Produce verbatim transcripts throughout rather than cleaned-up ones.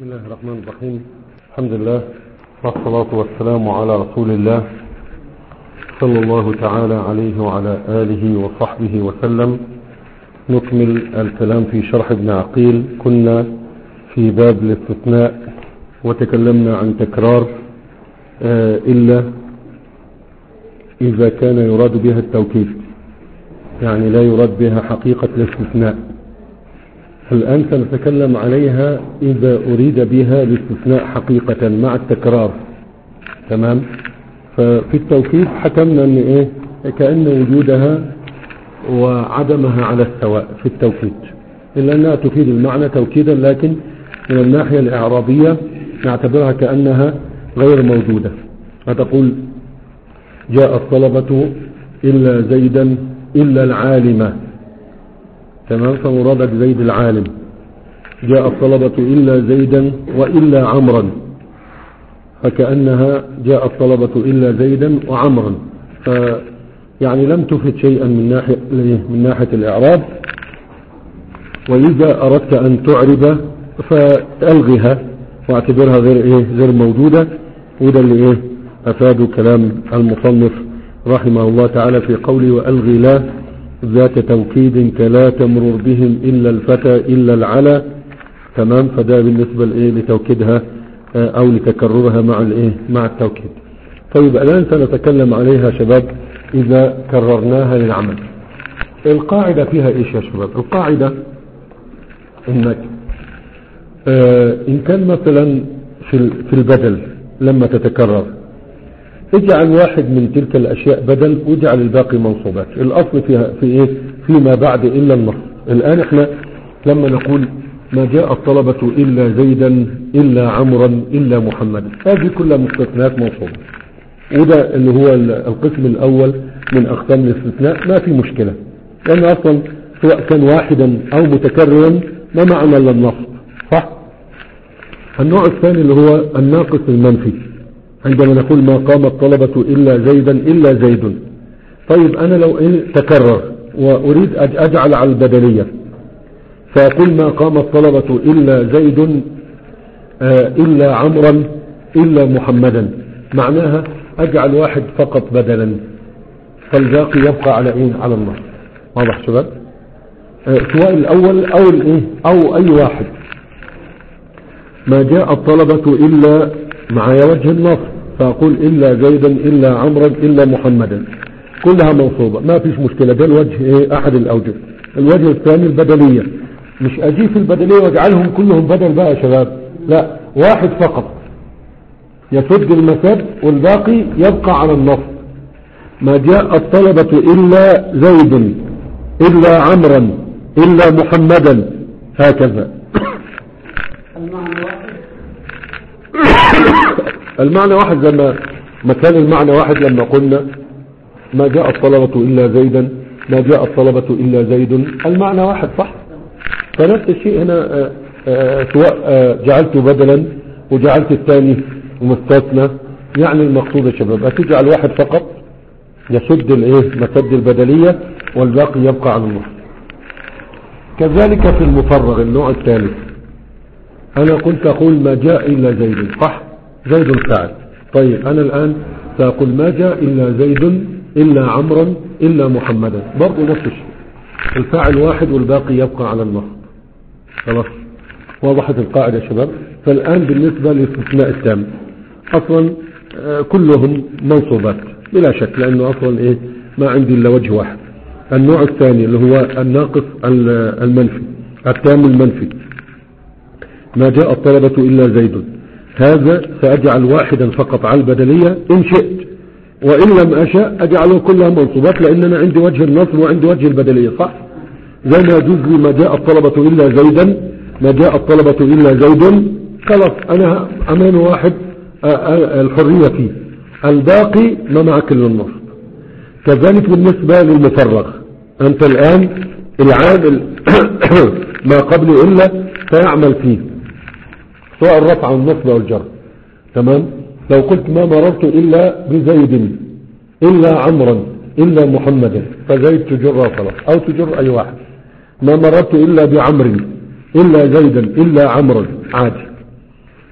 بسم الله الرحمن الرحيم. الحمد لله والصلاة والسلام على رسول الله صلى الله تعالى عليه وعلى آله وصحبه وسلم. نكمل الكلام في شرح ابن عقيل. كنا في باب الاستثناء وتكلمنا عن تكرار آه إلا إذا كان يراد بها التوكيد، يعني لا يراد بها حقيقة الاستثناء. الآن سنتكلم عليها إذا أريد بها الاستثناء حقيقة مع التكرار. تمام. ففي التوكيد حكمنا أن إيه كأن وجودها وعدمها على السواء في التوكيد، إلا أنها تفيد المعنى توكيدا، لكن من الناحية الإعرابية نعتبرها كأنها غير موجودة. فتقول جاء الطلبة إلا زيدا إلا العالمة. تمام. فمرادك زيد العالم. جاء الطلبة إلا زيدا وإلا عمرا، فكأنها جاء الطلبة إلا زيدا وعمرا، فيعني لم تفد شيئا من ناحية من ناحية الإعراب. وإذا أردت أن تعرب فألغها واعتبرها غير إيه غير موجودة. وده اللي إيه أفاد كلام المصنف رحمه الله تعالى في قوله وألغي لا ذات توكيد كلا تمرر بهم إلا الفتى إلا العلا. تمام. فده بالنسبة لإيه لتوكيدها أو لتكررها مع الإيه مع التوكيد. طيب الآن سنتكلم عليها شباب إذا كررناها للعمل. القاعدة فيها إيش يا شباب؟ القاعدة إنك آه إن كان مثلا في في البدل لما تتكرر اجعل واحد من تلك الأشياء بدل واجعل الباقي منصوبات. الأصل فيها في إيه فيما بعد إلا النص. الآن إحنا لما نقول ما جاء الطلبة إلا زيدا إلا عمرا إلا محمدا، هذه كلها مستثنات منصوبة، وده اللي هو القسم الأول من أقسام الاستثناء. ما في مشكلة، لأن أصلا سواء كان واحدا أو متكررا ما معنى إلا النصب، صح؟ النوع الثاني اللي هو الناقص المنفي، عندما نقول ما قام الطلبة إلا زيدا إلا زيد. طيب أنا لو إيه تكرر وأريد أجعل على البدلية، فأقول ما قام الطلبة إلا زيد آه إلا عمرا إلا محمدا، معناها أجعل واحد فقط بدلا فالباقي يبقى على إيه على النص. واضح شباب؟ آه سواء الأول أو الإيه أو أي واحد. ما جاء الطلبة إلا معايا وجه النص، فأقول إلا زيدا إلا عمرا إلا محمدا، كلها منصوبة ما فيش مشكلة. ده الوجه إيه أحد الأوجه. الوجه الثاني البدلية، مش أجي في البدلية واجعلهم كلهم بدل بقى يا شباب، لا، واحد فقط يسد المسد والباقي يبقى على النص. ما جاء الطلبة إلا زيد إلا عمرا إلا محمدا، هكذا. المعنى واحد زي ما ما كان المعنى واحد لما قلنا ما جاء الطلبة إلا زيدا ما جاء الطلبة إلا زيد، المعنى واحد، صح؟ فنفس الشيء هنا آآ آآ سواء آآ جعلته بدلا وجعلت الثاني مستثنى، يعني المقصود يا شباب هتجعل واحد فقط يسد الايه مسد البدلية والباقي يبقى على النص. كذلك في المفرغ النوع الثالث، انا كنت اقول ما جاء الا زيد، صح؟ زيد فاعل. طيب انا الان ساقول ما جاء الا زيد الا عمرا الا محمدا، برضو نفس الشيء، الفاعل واحد والباقي يبقى على النص. خلاص وضحت القاعدة يا شباب. فالان بالنسبة للاستثناء التام اصلا آه كلهم منصوبات بلا شك، لانه اصلا ايه ما عندي الا وجه واحد. النوع الثاني اللي هو الناقص المنفي التام المنفي، ما جاء الطلبة الا زيد، هذا سأجعل واحدا فقط على البدلية إن شئت، وإن لم أشاء أجعله كلها منصوبات، لأن أنا عندي وجه النصب وعندي وجه البدلية، صح؟ زي ما يجوز لي ما جاء الطلبة إلا زيدا ما جاء الطلبة إلا زيد، خلاص أنا أمان واحد الحرية فيه، الباقي ما معك إلا النصب. كذلك بالنسبة للمفرغ، أنت الآن العامل ما قبل إلا فيعمل فيه، سواء الرفع والنصب والجر. تمام. لو قلت ما مررت إلا بزيد إلا عمرا إلا محمدا، فزيد تجر خلاص، أو تجر أي واحد. ما مررت إلا بعمر إلا زيدا إلا عمرا، عادي.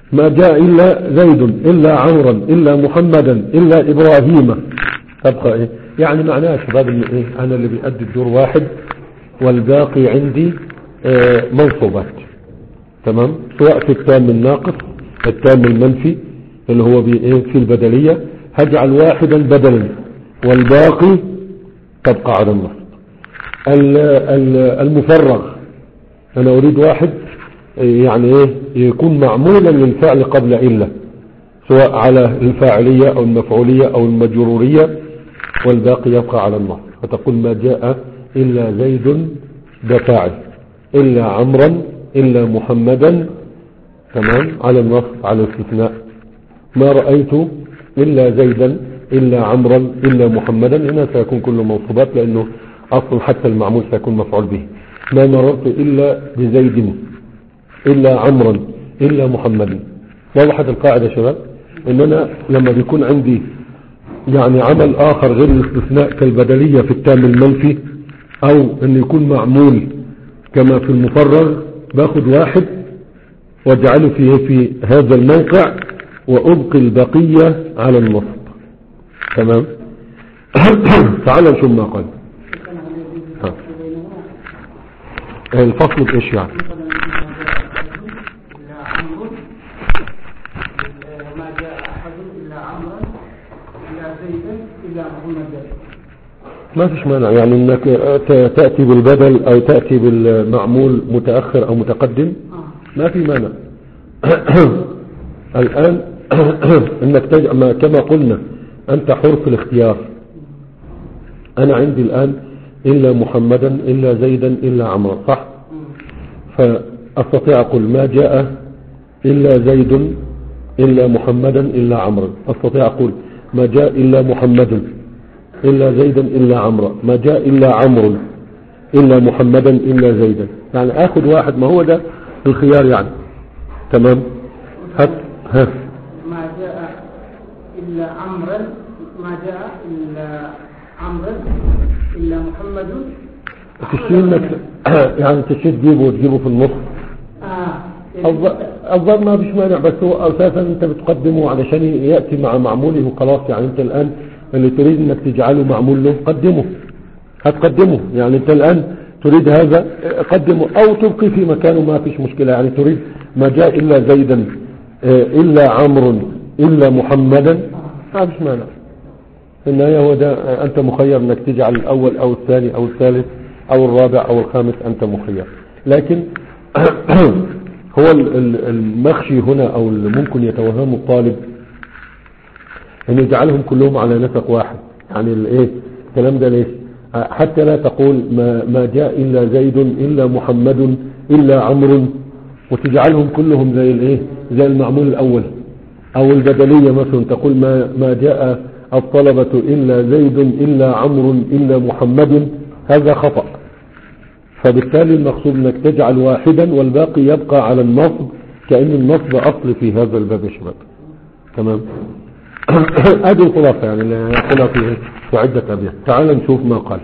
ما جاء إلا زيد إلا عمرا إلا محمدا إلا إبراهيم، تبقى إيه؟ يعني معناها يا شباب إن إيه، أنا اللي بيأدي الدور واحد والباقي عندي آه منصوبات. تمام، سواء في التام الناقص التام المنفي اللي هو بإيه في البدلية هجعل واحدا بدلا والباقي تبقى على النصب. المفرغ أنا أريد واحد يعني إيه يكون معمولا للفعل قبل إلا، سواء على الفاعلية أو المفعولية أو المجرورية، والباقي يبقى على النصب. فتقول ما جاء إلا زيد ده فاعل، إلا عمرا إلا محمدا تمام على النصب على الاستثناء. ما رأيت إلا زيدا إلا عمرا إلا محمدا، هنا سيكون كله منصوبات لأنه أصلا حتى المعمول سيكون مفعول به. ما مررت إلا بزيد إلا عمرا إلا محمدا. وضحت القاعدة يا شباب، إن أنا لما بيكون عندي يعني عمل آخر غير الاستثناء كالبدلية في التام المنفي، أو أن يكون معمول كما في المفرغ، باخد واحد واجعله في في هذا الموقع وأبقي البقية على النصب. تمام. تعال نشوف ما قال الفصل بإيش يعني. ما فيش مانع يعني انك تأتي بالبدل او تأتي بالمعمول متأخر او متقدم، ما في مانع. الان انك تجمع كما قلنا انت حر في الاختيار. انا عندي الان الا محمدا الا زيدا الا عمرا، صح؟ فاستطيع اقول ما جاء الا زيد الا محمدا الا عمرا، استطيع اقول ما جاء الا محمد إلا زيدا إلا عمرا، ما جاء إلا عمرو إلا محمدا إلا زيدا. يعني آخذ واحد، ما هو ده الخيار يعني. تمام. هات ها ما جاء إلا عمرا، ما جاء إلا عمرا إلا محمد. تشيل يعني تشيل تجيبه وتجيبه في النص. آه الظن ما فيش مانع، بس هو أساسا أنت بتقدمه علشان يأتي مع معموله وخلاص. يعني أنت الآن اللي تريد انك تجعله معمول له قدمه، هتقدمه. يعني انت الان تريد هذا قدمه او تبقي في مكانه، ما فيش مشكلة. يعني تريد ما جاء الا زيدا الا عمرو الا محمدا، ما فيش مانع. في النهاية هو ده، انت مخير انك تجعل الاول او الثاني او الثالث او الرابع او الخامس، انت مخير. لكن هو المخشي هنا او اللي ممكن يتوهمه الطالب ان يجعلهم كلهم على نسق واحد. يعني الايه الكلام ده ليش؟ حتى لا تقول ما, ما جاء الا زيد الا محمد الا عمرو وتجعلهم كلهم زي الايه زي المعمول الاول، او البدلية مثلا تقول ما, ما جاء الطلبة الا زيد الا عمرو الا محمد، هذا خطأ. فبالتالي المقصود انك تجعل واحدا والباقي يبقى على النصب، كأن النصب اصل في هذا الباب يا شباب. تمام. ادي الخلاصة يعني اللي يقولها في في عدة ابيات. تعال نشوف ما قال.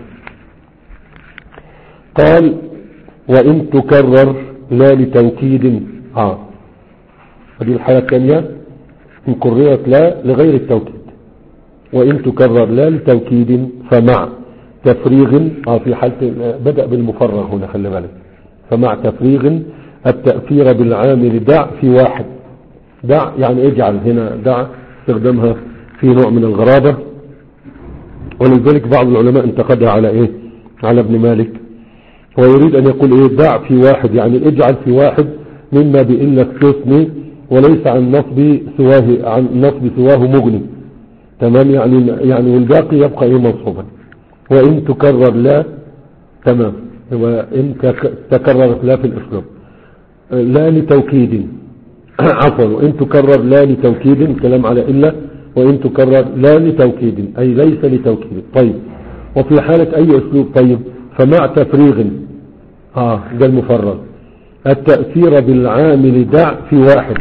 قال وان تكرر لا لتوكيد. اه هذه الحالة الثانية ان كررت لا لغير التوكيد. وان تكرر لا لتوكيد فمع تفريغ. اه في حالة بدأ بالمفرغ هنا، خلي بالك. فمع تفريغ التأثير بالعامل دع في واحد. دع يعني اجعل، هنا دع استخدامها في نوع من الغرابة، ولذلك بعض العلماء انتقدها على ايه على ابن مالك. هو يريد ان يقول ايه دع في واحد، يعني اجعل في واحد مما بإلا استثني وليس عن نصب سواه عن نصب سواه مغني. تمام. يعني يعني والباقي يبقى ايه منصوبا. وان تكرر لا. تمام. وان تكررت لا في الاسلوب لا لتوكيد. عفوا وان تكرر لا لتوكيد، كلام على إلا. وان تكرر لا لتوكيد اي ليس لتوكيد. طيب وفي حالة اي اسلوب؟ طيب فمع تفريغ. اه ده المفرغ. التأثير بالعامل دع في واحد،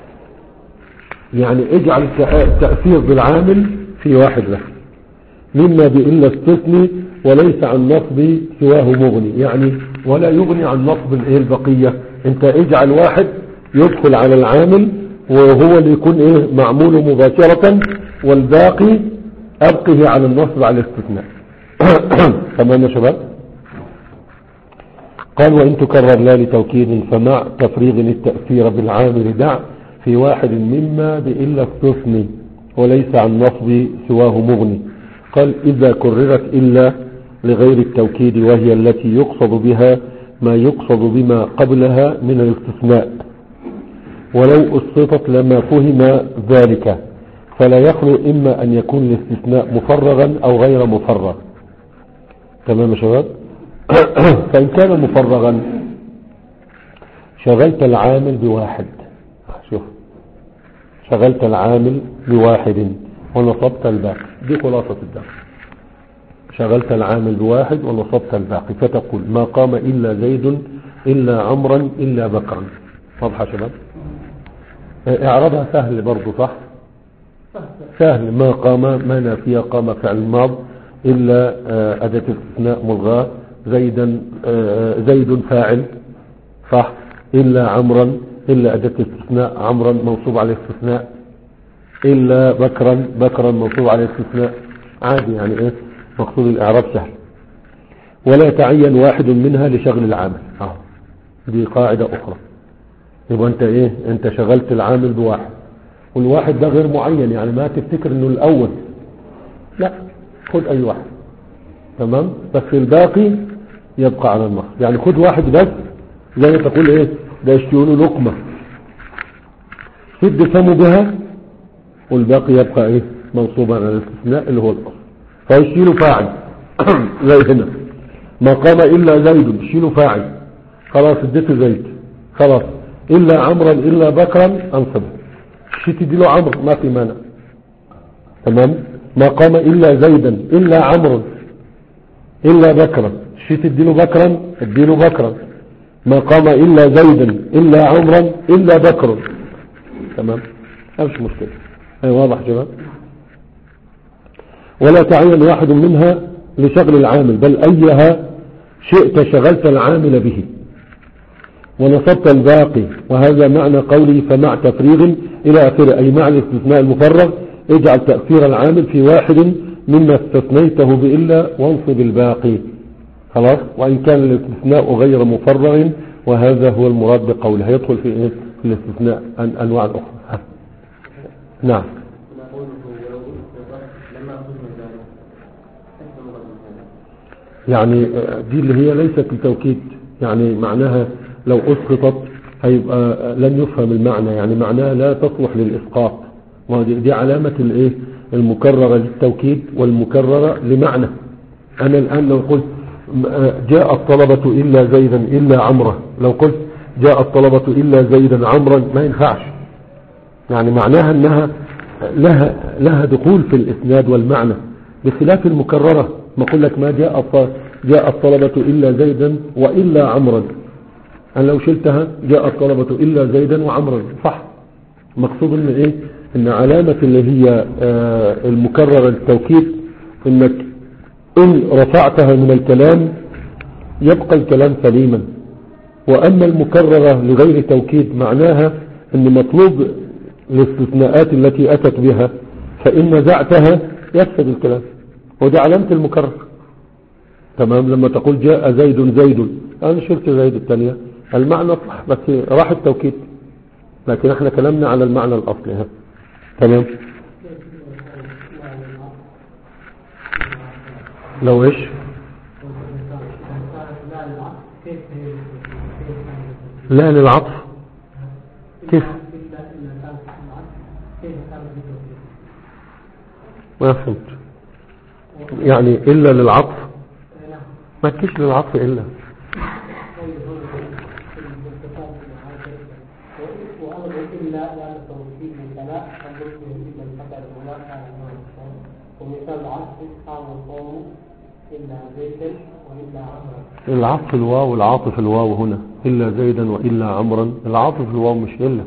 يعني اجعل التأثير بالعامل في واحد له مما بإلا استثني وليس عن نصب سواه مغني، يعني ولا يغني عن نصب الايه البقية. انت اجعل واحد يدخل على العامل وهو اللي يكون ايه معموله مباشرة، والباقي ابقه على النصب على الاستثناء. تمام يا شباب. قال وإن تكرر لا لتوكيد فمع تفريغ التأثير بالعامل دع في واحد مما بإلا استثني وليس عن نصب سواه مغني. قال إذا كررت إلا لغير التوكيد وهي التي يقصد بها ما يقصد بما قبلها من الاستثناء، ولو أسقطت لما فهم ذلك، فلا يخلو إما أن يكون الاستثناء مفرغا أو غير مفرغ. تمام يا شباب. فإن كان مفرغا شغلت العامل بواحد، شوف شغلت العامل بواحد ونصبت الباقي، دي خلاصة الدرس. شغلت العامل بواحد ونصبت الباقي، فتقول ما قام إلا زيد إلا عمرا إلا بكرا. واضح يا شباب؟ اعرضها سهل برضو، صح؟ سهل. ما قام ما نافية، قام فعل ماض إلا أداة استثناء ملغاة، زيدا زيد فاعل، صح؟ إلا عمرا إلا أداة استثناء عمرا منصوب على الاستثناء، إلا بكرا بكرا منصوب على الاستثناء. عادي يعني إيه، مقصود الإعراب سهل. ولا يتعين واحد منها لشغل العامل. اه دي قاعدة أخرى. يبقى أنت إيه، أنت شغلت العامل بواحد، والواحد ده غير معين، يعني ما تفتكر إنه الأول، لا، خد أي واحد. تمام. بس الباقي يبقى على النصب، يعني خد واحد بس، زي ما تقول إيه، ده يشتيونه لقمة سد فمه بها، والباقي يبقى إيه منصوبا على الاستثناء اللي هو الأصل، فيشيله فاعل. زي هنا ما قام إلا زيد، يشيله فاعل، خلاص اديته زيد، خلاص. إلا عمرا إلا بكرا أنصبه، شيت دي له عمرو ما في مانع. تمام. ما قام إلا زيدا إلا عمرا إلا بكرا، شيت دي له بكرا اديله بكرا. ما قام إلا زيدا إلا عمرا إلا بكرا. تمام، مش مشكلة. هي واضح جماعة. ولا تعين واحد منها لشغل العامل، بل أيها شئت شغلت العامل به ونصبت الباقي، وهذا معنى قولي فمع تفريغ إلى آخره، أي مع الاستثناء المفرغ اجعل تأثير العامل في واحد مما استثنيته بإلا وانصب الباقي. خلاص. وإن كان الاستثناء غير مفرغ، وهذا هو المراد بقوله، هيدخل في إيه؟ في الاستثناء أن أنواع أخرى. نعم. يعني دي اللي هي ليست لتوكيد، يعني معناها لو أسقطت هيبقى لن يفهم المعنى، يعني معناها لا تصلح للإسقاط. دي علامة الايه المكررة للتوكيد والمكررة لمعنى. أنا الآن لو قلت جاء الطلبة إلا زيدا إلا عمرا، لو قلت جاء الطلبة إلا زيدا عمرا ما ينفعش، يعني معناها أنها لها, لها دخول في الإسناد والمعنى، بخلاف المكررة. ما أقول لك ما جاء جاء الطلبة إلا زيدا وإلا عمرا، أنا لو شلتها جاء الطلبة إلا زيدا وعمرا، صح. مقصود ان ايه، ان علامة اللي هي آه المكررة للتوكيد، انك ان رفعتها من الكلام يبقى الكلام سليما. واما المكررة لغير توكيد معناها ان مطلوب الاستثناءات التي اتت بها، فان نزعتها يفسد الكلام، ودي علامة المكرر. تمام. لما تقول جاء زيد زيد، انا شلت زيد الثانية، المعنى صح بس راح التوكيد، لكن احنا كلامنا على المعنى الاصلي. ها تمام. لو ايش لا للعطف كيف ما فهمت، يعني الا للعطف، ما تكيش للعطف الا العطف الواو، العاطف الواو هنا إلا زيدا وإلا عمرا، العاطف الواو مش إلا،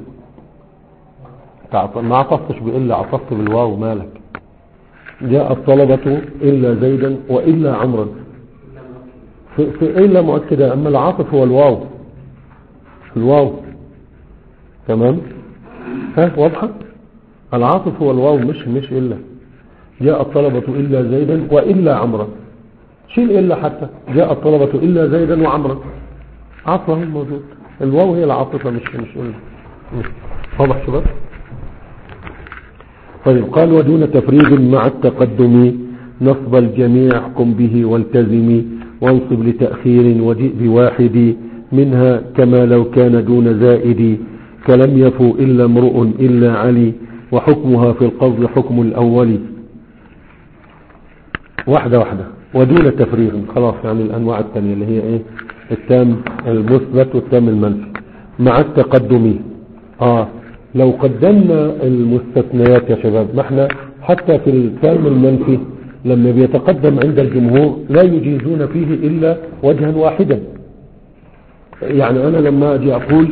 ما عطفتش بإلا، عطفت بالواو، مالك. جاء الطلبة إلا زيدا وإلا عمرا، في, في إلا مؤكدة، أما العاطف هو الواو، الواو. تمام. ها واضحة. العاطف هو الواو مش مش إلا. جاء الطلبة إلا زيدا وإلا عمرا، شيل إلا حتى جاء الطلبة إلا زيدا وعمرا، عطفهم موجود، الواو هي العاطفة مش مش إلا. واضح شباب؟ طيب قال ودون تفريغ مع التقدم نصب الجميع قم به والتزم وانصب لتأخير وجئ بواحد منها كما لو كان دون زائد كلم يفو إلا امرؤ إلا علي وحكمها في القصد حكم الأول. واحدة واحدة. ودون تفريغ خلاص، يعني الأنواع الثانية اللي هي إيه؟ التام المثبت والتام المنفي مع التقدم. آه لو قدمنا المستثنيات يا شباب، ما احنا حتى في التام المنفي لما بيتقدم عند الجمهور لا يجيزون فيه إلا وجها واحدا. يعني أنا لما أجي أقول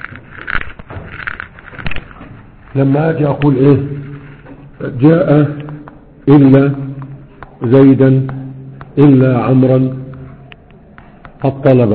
لما أجي أقول إيه جاء إلا زيدا إلا عمرا الطلبة،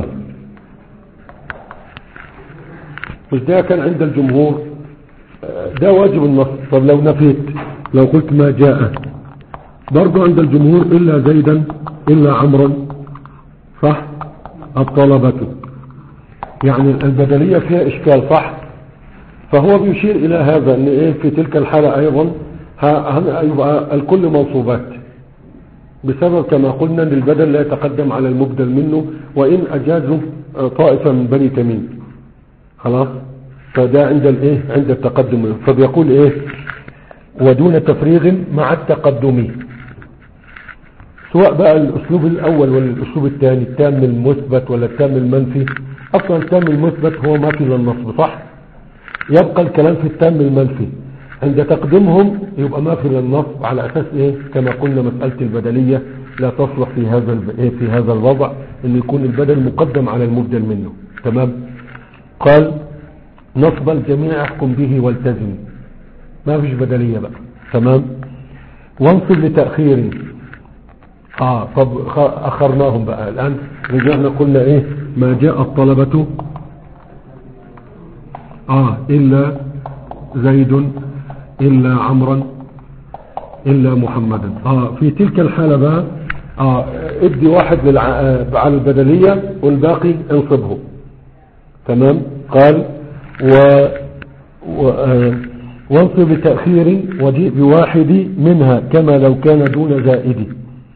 مش ده كان عند الجمهور ده واجب النص. طب لو نفيت، لو قلت ما جاء برضو عند الجمهور إلا زيدا إلا عمرا صح الطلبة، يعني البدلية فيها إشكال صح. فهو بيشير إلى هذا أن إيه في تلك الحالة أيضا يبقى الكل موصوبات بسبب كما قلنا أن البدل لا يتقدم على المبدل منه وإن أجازوا طائفة من بني تميم خلاص. فده عند الايه عند التقدم. فبيقول ايه ودون تفريغ مع التقدم، سواء بقى الاسلوب الاول ولا الاسلوب الثاني، التام المثبت ولا التام المنفي. اصلا التام المثبت هو ما في للنصب صح، يبقى الكلام في التام المنفي. عند تقدمهم يبقى ما في للنصب على اساس ايه كما قلنا مسألة البدلية لا تصلح في هذا ايه في هذا الوضع ان يكون البدل مقدم على المبدل منه. تمام. قال نصب الجميع احكم به والتزم، ما فيش بدلية بقى. تمام. وانصب لتأخير. اه طب اخرناهم بقى الان، رجعنا قلنا ايه ما جاء الطلبة اه الا زيد الا عمرا الا محمدا. اه في تلك الحالة بقى اه ادي واحد للع... على البدلية والباقي انصبه. تمام. قال و, و... آه... وانصب بتأخير وجيء بواحد منها كما لو كان دون زائد.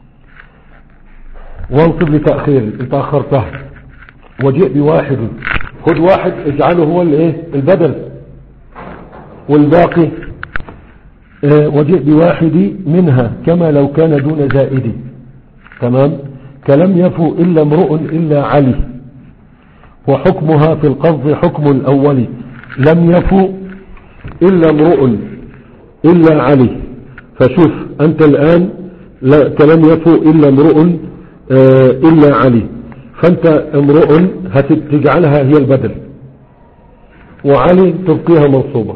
وانصب لتأخير انت اخرته وجيء بواحد، خد واحد اجعله هو الايه البدل والباقي اه وجيء بواحد منها كما لو كان دون زائد. تمام. كلم يفو الا امرؤ الا علي وحكمها في القصد حكم الاول. لم يفو الا امرؤ الا علي، فشوف انت الان لا كلم يفو الا امرؤ اه الا علي، فانت امرؤ هتجعلها هي البدل وعلي تبقيها منصوبة.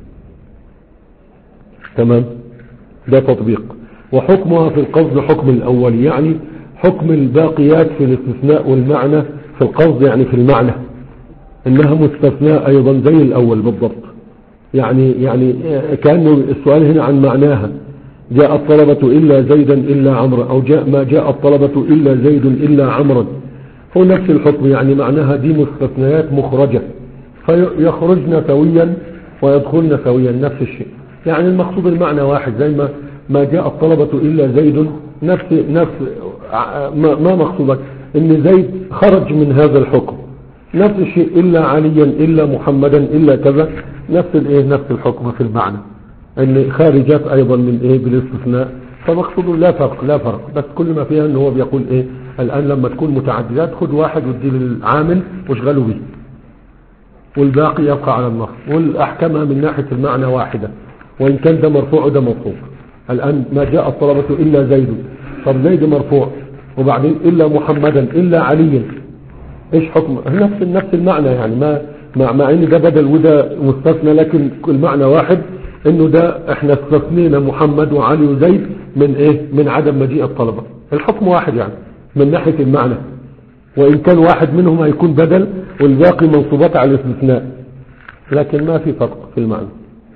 تمام. ده تطبيق. وحكمها في القصد حكم الاول، يعني حكم الباقيات في الاستثناء والمعنى في القصد، يعني في المعنى انها مستثناء ايضا زي الاول بالضبط. يعني يعني كأنه السؤال هنا عن معناها جاء الطلبة الا زيدا الا عمرا، او جاء ما جاء الطلبة الا زيد الا عمرا، هو نفس الحكم. يعني معناها دي مستثنيات مخرجة فيخرجن سويا ويدخلن سويا نفس الشيء. يعني المقصود المعنى واحد، زي ما ما جاء الطلبة الا زيد نفس نفس ما, ما مقصودك ان زيد خرج من هذا الحكم، نفس الشيء الا عليا الا محمدا الا كذا، نفس الايه نفس الحكم في المعنى ان خارجات ايضا من ايه بالاستثناء. فمقصوده لا فرق لا فرق بس كل ما فيها ان هو بيقول ايه الان لما تكون متعددات خد واحد ودي للعامل واشغله به والباقي يبقى على النص، والاحكامها من ناحية المعنى واحدة وان كان ده مرفوع وده مرفوع. الان ما جاء الطلبة الا زيد، طب زيد مرفوع وبعدين الا محمدا الا عليا، ايش حكم نفس نفس المعنى. يعني ما مع, مع ان ده بدل وده مستثنى لكن المعنى واحد، انه ده احنا استثنينا محمد وعلي وزيد من ايه من عدم مجيء الطلبة. الحكم واحد يعني من ناحية المعنى، وان كان واحد منهم هيكون بدل والباقي منصوبات على الاستثناء، لكن ما في فرق في المعنى.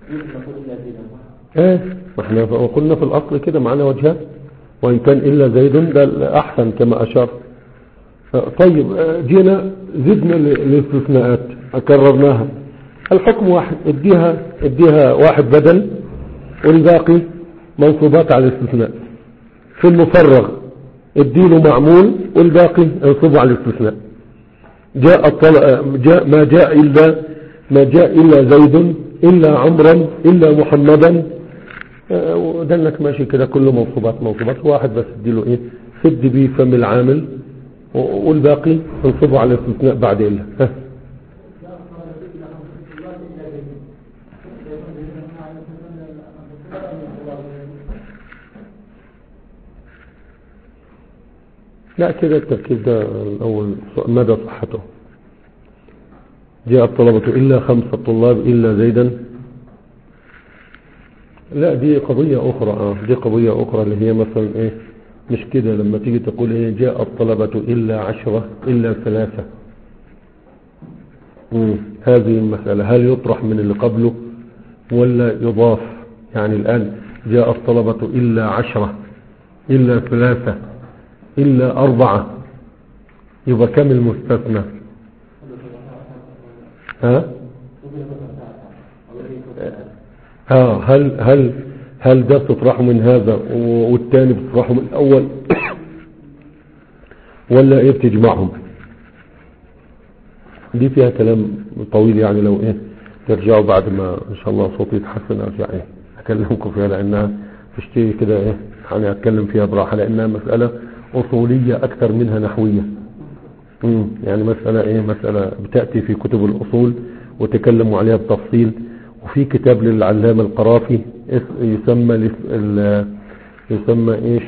ايه ما احنا قلنا في الاصل كده معنا وجهات، وان كان الا زيد ده احسن كما اشار. طيب جينا زدنا الاستثناءات كررناها، الحكم واحد، اديها اديها واحد بدل والباقي منصوبات على الاستثناء. في المفرغ اديله معمول والباقي انصبه على الاستثناء. جاء الطلع جاء ما جاء الا ما جاء الا زيد الا عمرا الا محمدا، ودلك ماشي كده كله منصوبات منصوبات، واحد بس اديله ايه سد بيه فم العامل والباقي انصبه على الاستثناء بعد الا. ها لا كده التركيب ده الأول مدى صحته. جاء الطلبة إلا خمسة طلاب إلا زيدا، لا دي قضية أخرى. آه دي قضية أخرى اللي هي مثلا إيه مش كده لما تيجي تقول إيه جاء الطلبة إلا عشرة إلا ثلاثة، مم. هذه المسألة هل يطرح من اللي قبله ولا يضاف؟ يعني الآن جاء الطلبة إلا عشرة إلا ثلاثة إلا أربعة، يبقى كم المستثنى؟ ها؟ ها هل هل هل ده بتطرحه من هذا والتاني بتطرحه من الأول ولا إيه بتجمعهم؟ دي فيها كلام طويل، يعني لو إيه ترجعوا بعد ما إن شاء الله صوتي يتحسن أرجع إيه أكلمكم فيها، لأنها تشتري كده إيه يعني أتكلم فيها براحة، لأنها مسألة أصولية أكثر منها نحوية. مم. يعني مسألة إيه مسألة بتأتي في كتب الأصول وتكلموا عليها بتفصيل، وفي كتاب للعلامة القرافي يسمى يسمى إيش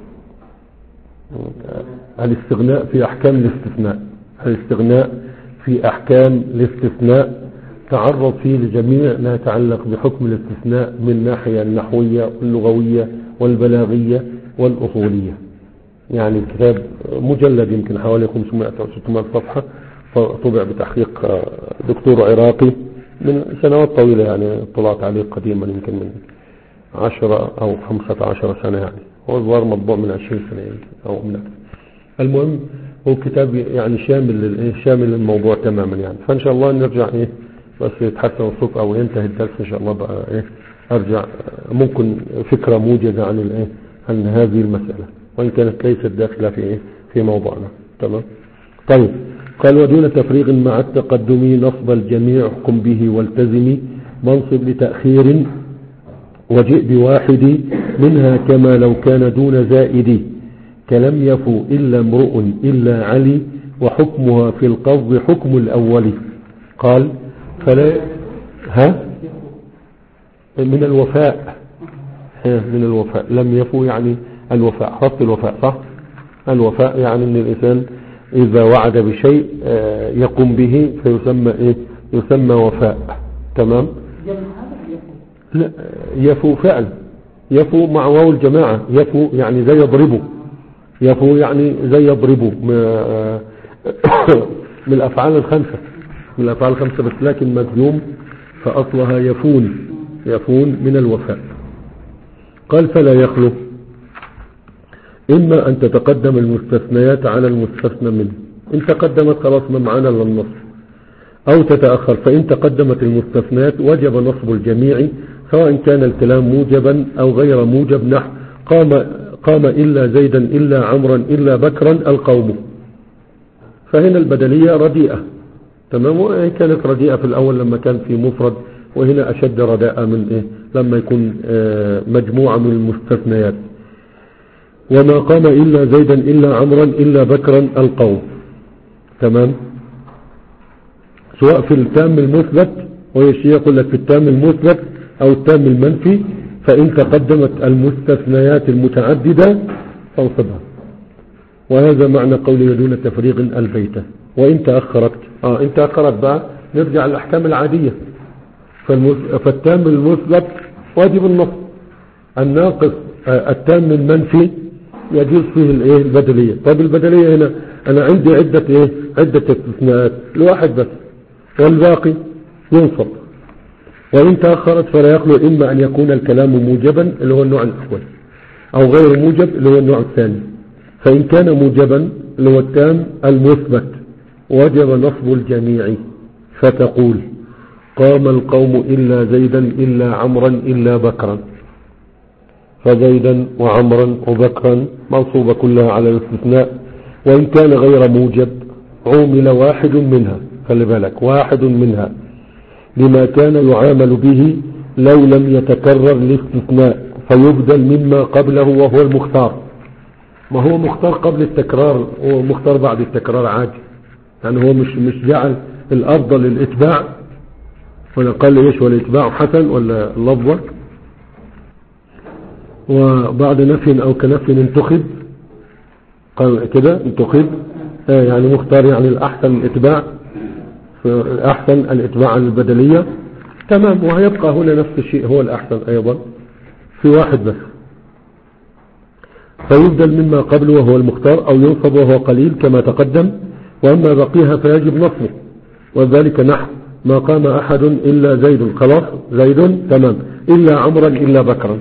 الاستغناء في أحكام الاستثناء. الاستغناء في أحكام الاستثناء تعرض فيه لجميع ما يتعلق بحكم الاستثناء من الناحية النحوية واللغوية والبلاغية والأصولية. يعني الكتاب مجلد يمكن حوالي خمسمائة أو ستمائة صفحة، طبع بتحقيق دكتور عراقي من سنوات طويلة، يعني طلعت عليه قديما يمكن من عشرة أو خمسة عشر سنة، يعني هو الظاهر مطبوع من عشرين سنة أو من أكثر. المهم هو كتاب يعني شامل شامل الموضوع تماما يعني. فإن شاء الله نرجع إيه بس يتحسن الصوت أو ينتهي الدرس إن شاء الله بقى إيه أرجع ممكن فكرة موجزة عن الإيه عن هذه المسألة، وإن كانت ليست داخلة في إيه في موضوعنا. تمام. طيب قال ودون تفريغ مع التقدم نصب الجميع حكم به والتزمي منصب لتأخير وجئ بواحد منها كما لو كان دون زائد كلم يفو إلا امرؤ إلا علي وحكمها في القصد حكم الأول. قال فلا ها من الوفاء من الوفاء لم يفو يعني الوفاء، حرف الوفاء صح. الوفاء يعني ان الانسان اذا وعد بشيء يقوم به فيسمى ايه يسمى وفاء. تمام. لا يفو فعل، يفو مع واو الجماعة، يفو يعني زي يضربه، يفو يعني زي يضربه من الافعال الخمسة من الافعال الخمسة بس لكن مجزوم فاصلها يفون يفون من الوفاء. قال فلا يخلو إما أن تتقدم المستثنيات على المستثنى منه، إن تقدمت خلاص ما معنا إلا النصب، أو تتأخر، فإن تقدمت المستثنيات وجب نصب الجميع سواء كان الكلام موجبا أو غير موجب. نحو قام قام إلا زيدا إلا عمرا إلا بكرا القوم، فهنا البدلية رديئة. تمام. وإن كانت رديئة في الأول لما كان في مفرد، وهنا أشد رداء من إيه لما يكون آه مجموعة من المستثنيات. وما قام إلا زيدا إلا عمرا إلا بكرا القوم. تمام. سواء في التام المثبت، ويشي يقول لك في التام المثبت أو التام المنفي، فإن تقدمت المستثنيات المتعددة فانصبها. وهذا معنى قوله دون تفريغ البيت. وإن تأخرت آه إن تأخرت بقى نرجع للأحكام العادية. فالتام المثبت واجب النصب، الناقص آه التام المنفي يجوز فيه الايه البدلية. طيب البدلية هنا انا عندي عدة ايه عدة استثناءات، الواحد بس والباقي ينصب. وإن تأخرت فلا يخلو إما أن يكون الكلام موجبا اللي هو النوع الأول، أو غير موجب اللي هو النوع الثاني. فإن كان موجبا اللي هو التام المثبت وجب نصب الجميع، فتقول قام القوم إلا زيدا إلا عمرا إلا بكرا، فزيدا وعمرا وبكرا منصوبة كلها على الاستثناء. وإن كان غير موجب عومل واحد منها، خلي بالك واحد منها لما كان يعامل به لو لم يتكرر الاستثناء، فيبدل مما قبله وهو المختار. ما هو مختار قبل التكرار هو مختار بعد التكرار عادي، يعني هو مش مش جعل الأفضل الإتباع ولا قال إيش والإتباع حسن ولا اللفظة. وبعد نفي أو كنفي انتخب، قال كده انتخب آه يعني مختار، يعني الأحسن الإتباع، الأحسن الإتباع البدلية. تمام. وهيبقى هنا نفس الشيء هو الأحسن أيضا في واحد بس، فيبدل مما قبله وهو المختار أو ينصب وهو قليل كما تقدم. وأما بقيها فيجب نصبه، وذلك نحو ما قام أحد إلا زيد، خلاص زيد تمام، إلا عمرا إلا بكرا،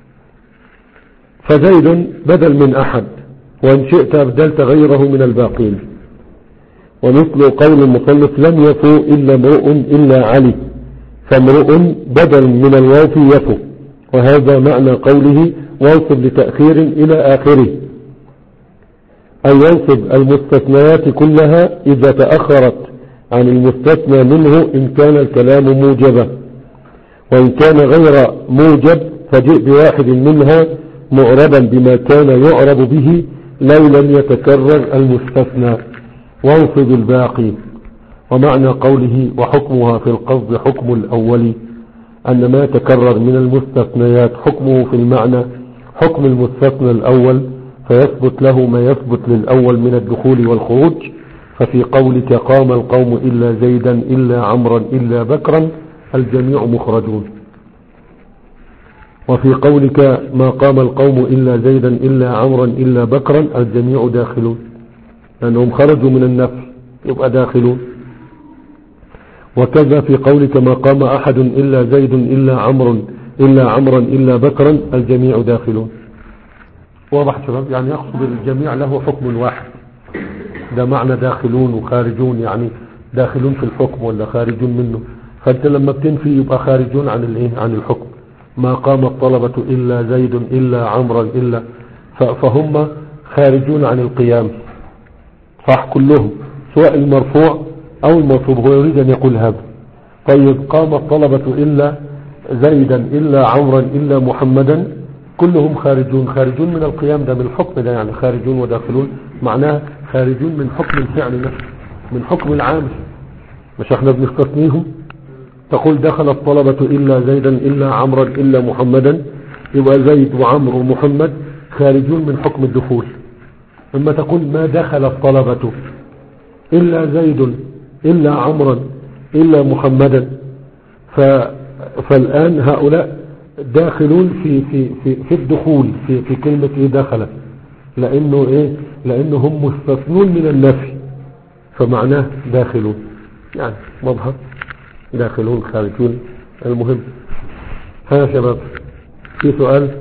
فزيد بدل من أحد، وإن شئت أبدلت غيره من الباقين. ومثل قول المصنف لم يفو إلا امرؤ إلا علي، فامرؤ بدل من الواو يفو، وهذا معنى قوله وانصب لتأخير إلى آخره، أي ينصب المستثنيات كلها إذا تأخرت عن المستثنى منه إن كان الكلام موجبا، وإن كان غير موجب فجئ بواحد منها معربا بما كان يعرب به لو لم يتكرر المستثنى، وانصب الباقي. ومعنى قوله وحكمها في القصد حكم الأول أن ما تكرر من المستثنيات حكمه في المعنى حكم المستثنى الأول، فيثبت له ما يثبت للأول من الدخول والخروج. ففي قولك قام القوم إلا زيدا إلا عمرا إلا بكرا الجميع مخرجون، وفي قولك ما قام القوم إلا زيدا إلا عمرا إلا بكرا الجميع داخلون، لأنهم خرجوا من النفي يبقى داخلون. وكذا في قولك ما قام أحد إلا زيد إلا عمرو إلا عمرا إلا بكرا الجميع داخلون. واضح شباب؟ يعني يقصد الجميع له حكم واحد، ده معنى داخلون وخارجون، يعني داخلون في الحكم ولا خارجون منه. فأنت لما بتنفي يبقى خارجون عن الايه عن الحكم. ما قام الطلبة إلا زيد إلا عمرا إلا، فهم خارجون عن القيام، صح كلهم سواء المرفوع أو المنصوب، هو يريد أن يقول هذا. طيب قام الطلبة إلا زيدا إلا عمرا إلا محمدا كلهم خارجون، خارجون من القيام، ده من الحكم ده، يعني خارجون وداخلون معناها خارجون من حكم الفعل نفسه، من حكم العامل، مش احنا بنستثنيهم. تقول دخل الطلبة إلا زيدا إلا عمرا إلا محمدا، يبقى زيد وعمر ومحمد خارجون من حكم الدخول. اما تقول ما دخل الطلبة إلا زيد إلا عمرا إلا محمدا، ف... فالآن هؤلاء داخلون في في في, في الدخول في في كلمة إيه دخل، لأنه إيه لأنه هم مستثنون من النفي، فمعناه داخلون، يعني مظهر داخلون خارجون. المهم ها يا شباب في سؤال؟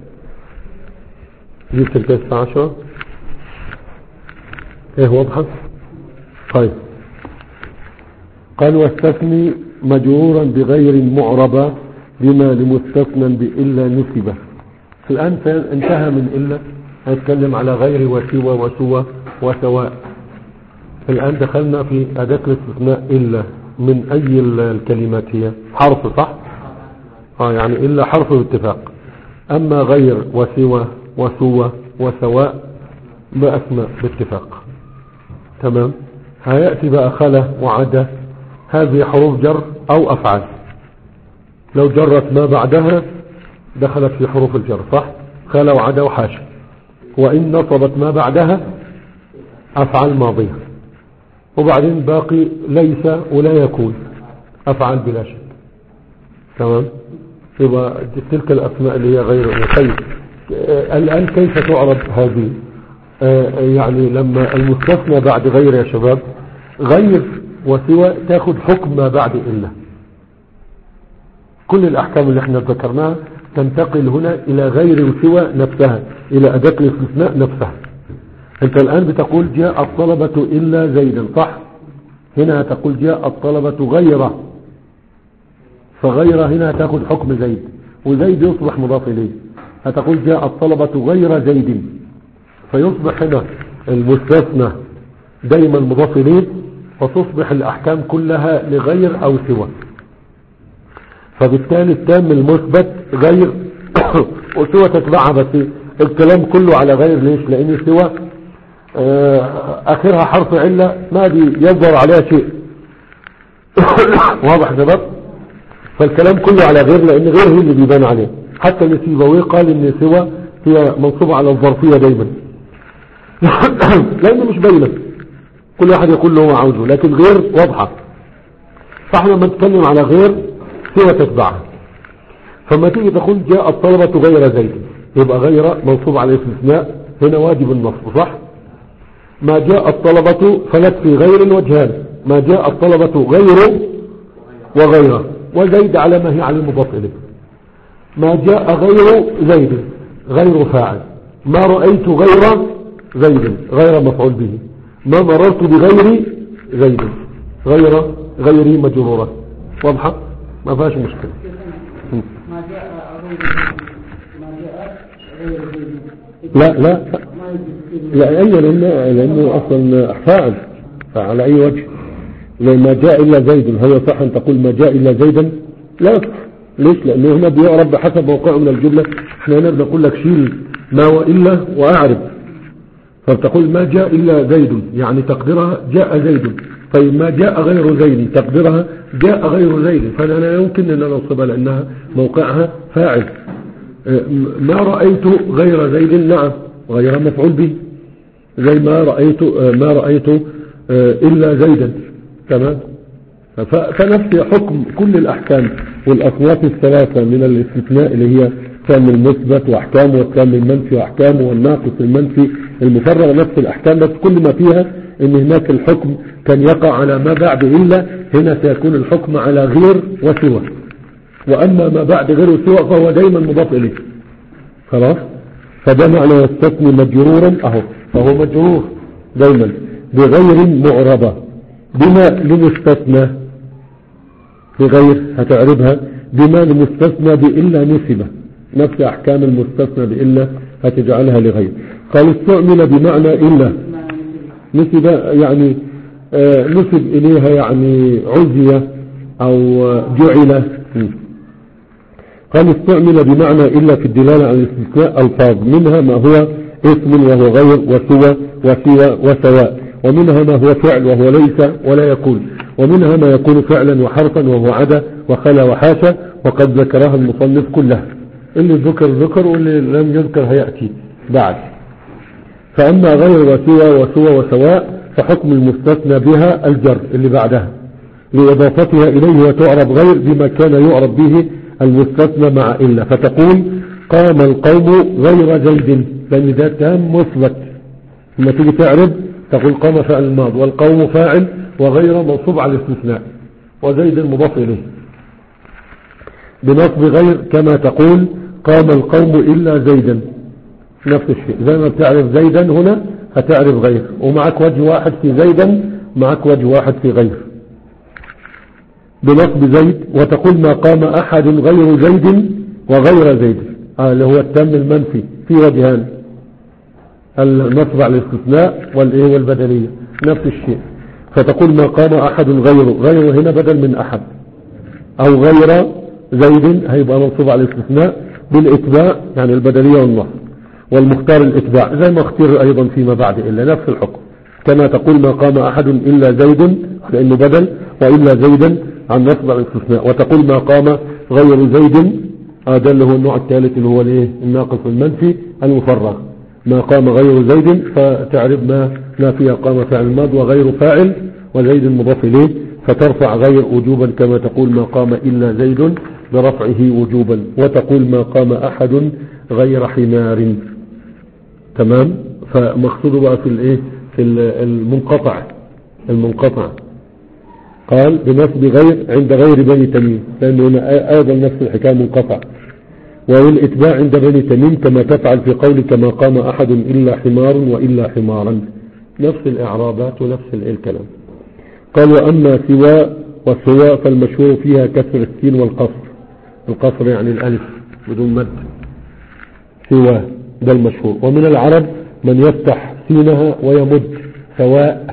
جبت التاسعة عشرة ايه واضحة؟ طيب قال واستثني مجرورا بغير معربة بما لمستثنى بإلا نسبة. الآن انتهى من إلا، هنتكلم على غير وسوى وسوى وسواء. الآن دخلنا في أداة الاستثناء إلا. من أي الكلمات هي؟ حرف صح؟ آه يعني إلا حرف باتفاق. أما غير وسوى وسوى وسواء بأسماء باتفاق. تمام. هيأتي بقى خلا وعدا، هذه حروف جر أو أفعال، لو جرت ما بعدها دخلت في حروف الجر صح؟ خلا وعدا وحاشا. وإن نصبت ما بعدها أفعال ماضية، وبعدين باقي ليس ولا يكون أفعال بلا شك. تمام. يبقى تلك الأسماء اللي هي غير طيب. الآن كيف تعرض هذه؟ آه يعني لما المستثنى بعد غير يا شباب، غير وسوى تاخد حكم ما بعد إلا، كل الأحكام اللي احنا ذكرناها تنتقل هنا إلى غير وسوى نفسها، إلى أداة الاستثناء نفسها. أنت الآن بتقول جاء الطلبة إلا زيدا، صح؟ هنا تقول جاء الطلبة غيره، فغيره هنا تأخذ حكم زيد، وزيد يصبح مضاف إليه. هتقول جاء الطلبة غير زيد، فيصبح هنا المستثنى دايما مضاف إليه، فتصبح الأحكام كلها لغير أو سوى. فبالتالي التام المثبت غير وسوى تتبعها، بس الكلام كله على غير. ليش؟ لأن سوى آخرها حرف علة ما بيظهر عليها شيء. واضح شباب؟ فالكلام كله على غير، لأن غير هي اللي بيبان عليه. حتى السيبوي قال إن سوى هي منصوبة على الظرفية دايما لأنه مش باينة، كل واحد يقول له هو عاوزه، لكن غير واضحة. فاحنا لما نتكلم على غير سوى تتبعها. فما تيجي تقول جاء الطلبة غير زيد، يبقى غير منصوب على الاستثناء هنا واجب النصب، صح؟ ما جاء الطلبة فلت في غير وجهان، ما جاء الطلبة غير وغيره، وزيد على ما هي على المضاف إليه. ما جاء غير زيد غير فاعل، ما رأيت غير زيد غير مفعول به، ما مررت بغير زيد غير غيري مجرورة. واضحة؟ ما فيهاش مشكلة. ما جاء غير ما جاء غير زيد. لا لا لا أي لأنه, لأنه أصلا فاعل، فعلى أي وجه؟ زي ما جاء إلا زيد، هل يصح أن تقول ما جاء إلا زيدا؟ لا يصح. ليش؟ لأنه هنا بيعرب بحسب موقعه من الجملة. احنا هنا بنقول لك شيل ما وإلا وأعرب، فبتقول ما جاء إلا زيد يعني تقديرها جاء زيد. طيب ما جاء غير زيد تقديرها جاء غير زيد، فأنا لا يمكن أن ننصبها لأنها موقعها فاعل. ما رأيت غير زيد، نعم غير مفعول به، زي ما رأيت ما رأيت إلا زيدا. تمام؟ فنفس حكم كل الأحكام والأصناف الثلاثة من الاستثناء اللي هي التام المثبت وأحكامه، والتام المنفي وأحكامه، والناقص المنفي المفرغ، نفس الأحكام، بس كل ما فيها إن هناك الحكم كان يقع على ما بعد إلا، هنا سيكون الحكم على غير وسوى. وأما ما بعد غير وسوى فهو دايما مضاف إليه. خلاص؟ فده معنى يستثني مجرورا أهو، فهو مجرور دايما بغير معربة. بما لمستثنى بغير هتعربها بما لمستثنى بإلا نسبة، نفس أحكام المستثنى بإلا هتجعلها لغير. قال استعمل بمعنى إلا نسب، يعني آه نسب إليها يعني عزية أو جعل. قال استعمل بمعنى إلا في الدلالة على الاستثناء ألفاظ، منها ما هو اسم وهو غير وسوى وسوى وسواء، ومنها ما هو فعل وهو ليس ولا يكون، ومنها ما يكون فعلا وحرفا وهو عدا وخلا وحاشا، وقد ذكرها المصنف كلها. اللي ذكر ذكر واللي لم يذكر هيأتي بعد. فأما غير وسوى وسوى وسواء فحكم المستثنى بها الجر اللي بعدها لإضافتها إليه، وتعرب غير بما كان يعرب به المستثنى مع إلا. فتقول قام القوم غير زيد، لأن ده تام مثبت. لما تيجي تعرب تقول قام فعل الماض، والقوم فاعل، وغير منصوب على الاستثناء، وزيد مضاف إليه بنصب غير، كما تقول قام القوم إلا زيدا، نفس الشيء. زي ما بتعرف زيدا هنا هتعرف غير، ومعك وجه واحد في زيدا، معك وجه واحد في غير بنصب زيد. وتقول ما قام أحد غير زيد وغير زيد، آه اللي هو التام المنفي في وجهان، النصب على الاستثناء والايه والبدلية، نفس الشيء. فتقول ما قام أحد غيره، غيره هنا بدل من أحد، أو غير زيد هيبقى منصوب على الاستثناء بالإتباع، يعني البدلية والنصب، والمختار الإتباع زي ما اختير أيضا فيما بعد إلا، نفس الحكم. كما تقول ما قام أحد إلا زيد لأنه بدل، وإلا زيدا عن نصب على الاستثناء. وتقول ما قام غير زيد، هذا اللي هو النوع الثالث اللي هو الايه الناقص المنفي المفرغ. ما قام غير زيد فتعرف ما ما فيها قام فعل الماض وغير فاعل وزيد مضاف إليه، فترفع غير وجوبا كما تقول ما قام إلا زيد برفعه وجوبا. وتقول ما قام أحد غير حمار. تمام. فمقصوده بقى في الايه في المنقطع المنقطع قال بنصب غير عند غير بني تميم، لأنه هنا أيضا نفس الحكاية منقطع. والإتباع عند بني تميم كما تفعل في قول كما قام أحد إلا حمار وإلا حمارا، نفس الإعرابات ونفس الكلام. قال وأما سواء وسواء فالمشهور فيها كسر السين والقصر، القصر يعني الألف بدون مد، سواء ده المشهور. ومن العرب من يفتح سينها ويمد سواء،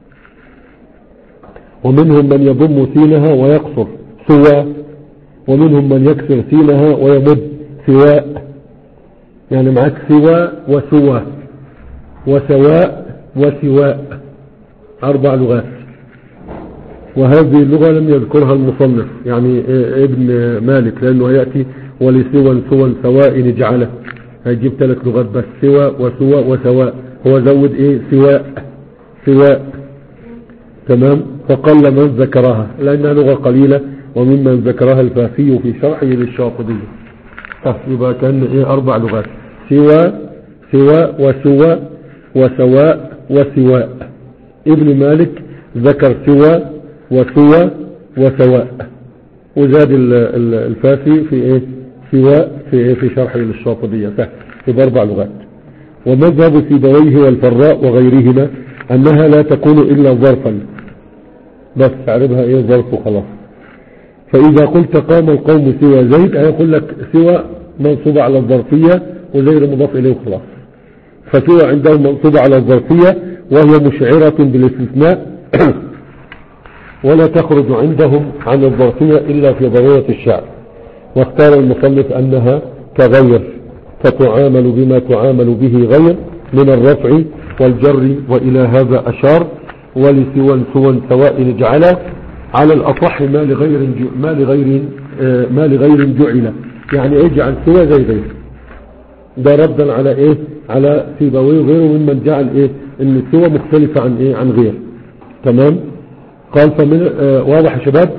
ومنهم من يضم سينها ويقصر سواء، ومنهم من يكسر سينها ويمد سواء. يعني معك سواء وسواء وسواء وسواء، أربع لغات. وهذه اللغة لم يذكرها المصنف يعني ابن مالك، لأنه يأتي ولسوى سوى سواء نجعله، هيجيب ثلاث لغات بس، سوى وسوى وسواء، هو زود ايه سواء سواء. تمام. فقل من ذكرها لأنها لغة قليلة، وممن ذكرها الفافي في شرحه للشاطبية. يبقى كان ايه أربع لغات، سوى سوى وسوى وسواء وسواء. ابن مالك ذكر سوى وسوى وسواء، وزاد الفافي في ايه سواء في ايه في شرحه للشاطبية، في أربع لغات. ومذهب سيبويه والفراء وغيرهما أنها لا تكون إلا ظرفا، بس تعربها ايه ظرف وخلاص. فإذا قلت قام القوم سوى زيد هيقول لك سوى منصوبة على الظرفية وزيد مضاف إليه وخلاص. فسوى عندهم منصوبة على الظرفية وهي مشعرة بالاستثناء ولا تخرج عندهم عن الظرفية إلا في ضرورة الشعر. واختار المصنف أنها كغير، فتعامل بما تعامل به غير من الرفع والجر، وإلى هذا أشار. ولسوى سوى سواء نجعله على الأصح ما لغير ما لغير ما لغير جعل، يعني اجعل سوى زي غير. ده ردا على ايه على سيبويه وغيره ممن جعل ايه ان السوى مختلفة عن ايه عن غير. تمام. قال فمن آه واضح يا شباب.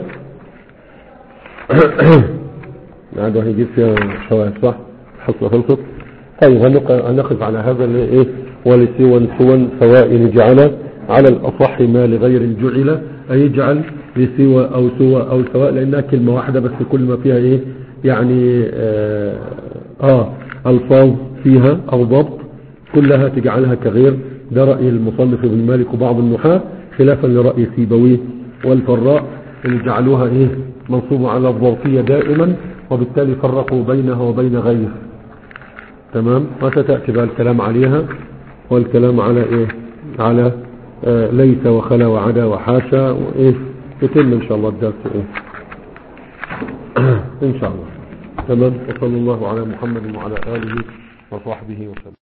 هذا هيجيب فيها شواهد صح حصل خلصت. طيب هنقف على هذا اللي ايه ولسوى سوى سواء نجعله على الأصح ما لغير جعل، أي يجعل لسوى أو سوى أو سواء، لأنها كلمة واحدة بس كل ما فيها إيه يعني آه, آه ألفاظ فيها أو ضبط كلها تجعلها كغير. ده رأي المصنف ابن مالك وبعض النحاة، خلافا لرأي سيبويه والفراء اللي جعلوها إيه منصوبة على الظرفية دائما، وبالتالي فرقوا بينها وبين غير. تمام. وستأتي بقى الكلام عليها والكلام على إيه على آه ليس وخلا وعدا وحاشا وإيه يتم إن شاء الله الدرس إيه إن شاء الله. تمام. وصلى الله على محمد وعلى آله وصحبه وسلم.